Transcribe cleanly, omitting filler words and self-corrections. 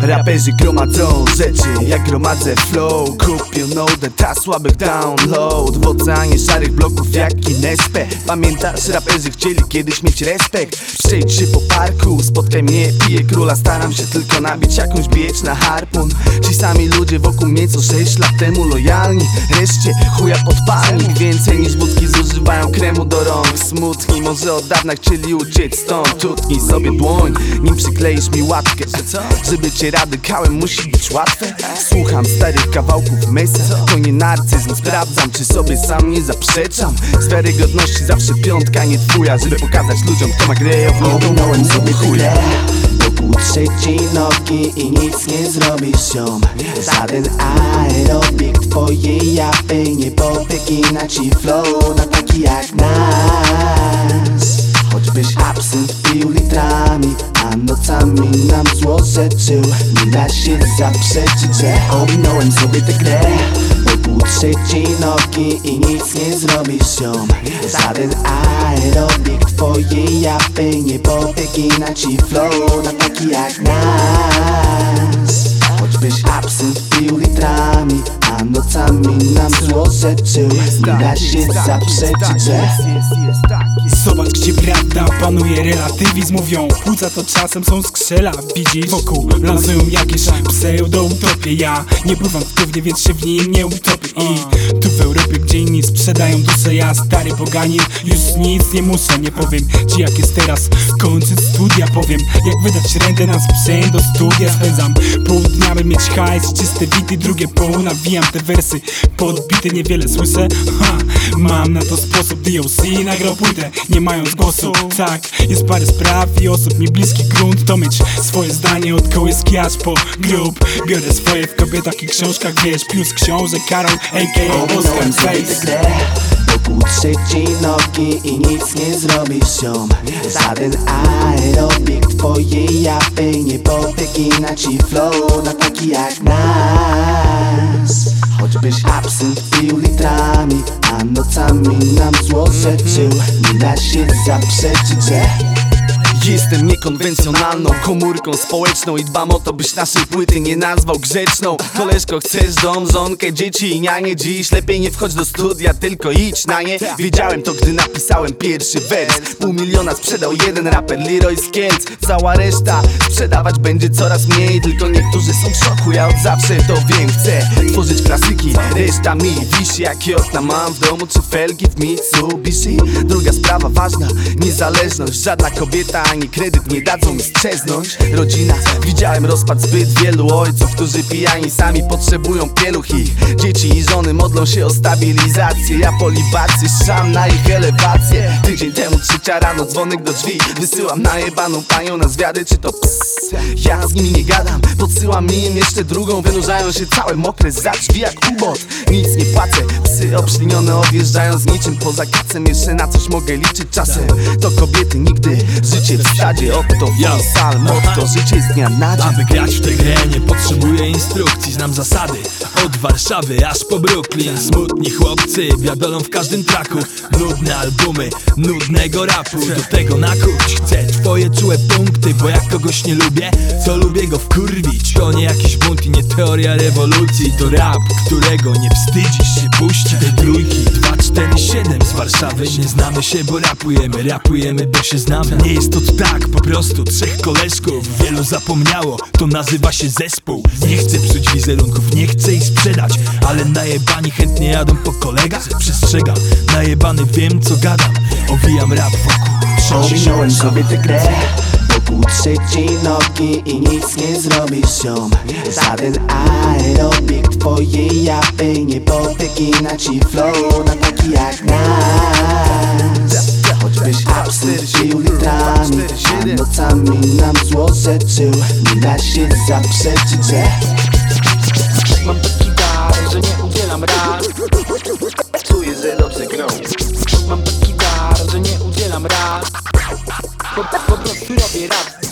Raperzy gromadzą rzeczy, jak gromadzę flow. Kupię nodę, ta słabych download. W oceanie szarych bloków jak Inespę. Pamiętasz, raperzy chcieli kiedyś mieć respekt. Przejdź się po parku, spotkaj mnie, piję króla. Staram się tylko nabić jakąś bieć na harpun. Ci sami ludzie wokół mnie co 6 lat temu lojalni, reszcie chuja podpalnik. Więcej niż wódki zużywają kremu do rąk. Smutni, może od dawna chcieli uciec stąd. Tutknij sobie dłoń, nim przykleisz mi łatkę. Żeby cię radykałem musi być łatwe. Słucham starych kawałków Mesa, to nie narcyzm. Sprawdzam, czy sobie sam nie zaprzeczam. Z wiarygodności zawsze piątka, nie twoja. Żeby pokazać ludziom, kto ma grę, ominąłem sobie chuja. Dokuczę ci nogi i nic nie zrobisz ją. Żaden aerobik twojej japy nie popykina ci flow na taki jak nasz. Choćbyś absynt pił litrami, a nocami nam zło życzył, nie da się zaprzeczyć, że ominąłem sobie tę grę. Dokuczę ci nogi i nic nie zrobisz ją. Żaden aerobik twojej japy nie popykina ci flow na taki jak nasz. Choćbyś absynt pił litrami, a nocami nam zło życzył, nie da się zaprzeczyć, że zobacz, gdzie prawda panuje, relatywizm mówią. Płuca to czasem są skrzela, widzisz? Wokół lansują jakieś pseudo-utopie. Ja nie bywam wpływnie, więc się w nim nie utopię. I tu w Europie, gdzie inni sprzedają duszę, ja stary poganin, już nic nie muszę. Nie powiem ci jak jest teraz, kończę studia. Powiem jak wydać rentę na sprzęt do studia. Spędzam pół dnia by mieć hajs, czyste wity, drugie pół nawijam te wersy podbite, niewiele słyszę. Mam na to sposób, DOC nagrał płytę, nie mając głosu. Tak, jest parę spraw i osób mi bliski grunt. To mieć swoje zdanie od kołyski aż po grób. Biorę swoje w kobietach i książkach, wiesz, plus książę Karol, a.k.a. Oscar Face. Dokuczę ci nogi i nic nie zrobisz ją. Żaden aerobik twojej japy nie popykina ci flow na taki jak nasz. Choćbyś absynt pił litrami, a nocami nam zło życzył, nie da się zaprzeczyć, że jestem niekonwencjonalną komórką społeczną i dbam o to, byś naszej płyty nie nazwał grzeczną. Koleżko, chcesz dom, żonkę, dzieci i nianie? Dziś lepiej nie wchodź do studia, tylko idź na nie. Wiedziałem to, gdy napisałem pierwszy wers. 500 000 sprzedał jeden raper, Leroy Skielc. Cała reszta sprzedawać będzie coraz mniej. Tylko niektórzy są w szoku, ja od zawsze to wiem. Chcę tworzyć klasyki, reszta mi wisi. Jakie okna mam w domu, czy felgi w Mitsubishi? Druga sprawa ważna, niezależność. Żadna kobieta ani kredyt nie dadzą mi strzeznąć. Rodzina, widziałem rozpad zbyt wielu ojców, którzy pijani sami potrzebują pieluch. Ich dzieci i żony modlą się o stabilizację. Ja po libacji szam na ich elewację. Tydzień temu 3 rano, dzwonek do drzwi. Wysyłam najebaną panią na zwiady, czy to ja z nimi nie gadam, podsyłam im jeszcze drugą. Wynurzają się całe mokre za drzwi jak ubot. Nic nie płacę, psy obślinione odjeżdżają z niczym poza kacem. Jeszcze na coś mogę liczyć czasem. To kobiety nigdy, życie w stadzie. Oto sal, motto, życie z dnia na dzień. Aby grać w tę grę nie potrzebuję instrukcji, znam zasady od Warszawy aż po Brooklyn. Smutni chłopcy wiadolą w każdym traku, nudne albumy, nudnego rapu. Do tego nakuć chcę twoje czułe punkty, bo jak kogoś nie lubię, to lubię go wkurwić. To nie jakiś bunt i nie teoria rewolucji, to rap, którego nie wstydzisz się puścić. Te trójki 247 z Warszawy, nie znamy się, bo rapujemy, bo się znamy. Nie jest to tak, po prostu 3 koleżków, wielu zapomniało, to nazywa się zespół. Nie chcę psuć wizerunków, nie chcę ich sprzedać, ale najebani chętnie jadą po kolegach. Przestrzegam, najebany wiem co gadam, owijam rap wokół. Ominąłem sobie tę grę. Dokuczę ci nogi i nic nie zrobisz ją. Żaden aerobik twojej japy nie popykina ci flow na taki jak nasz. Choćbyś absynt pił litrami, a nocami nam zło życzył, nie da się zaprzeczyć, że mam taki dar, że nie udzielam rad. Czuję, że dobrze grą. Mam taki dar, że nie udzielam rad. Po prostu robię rap.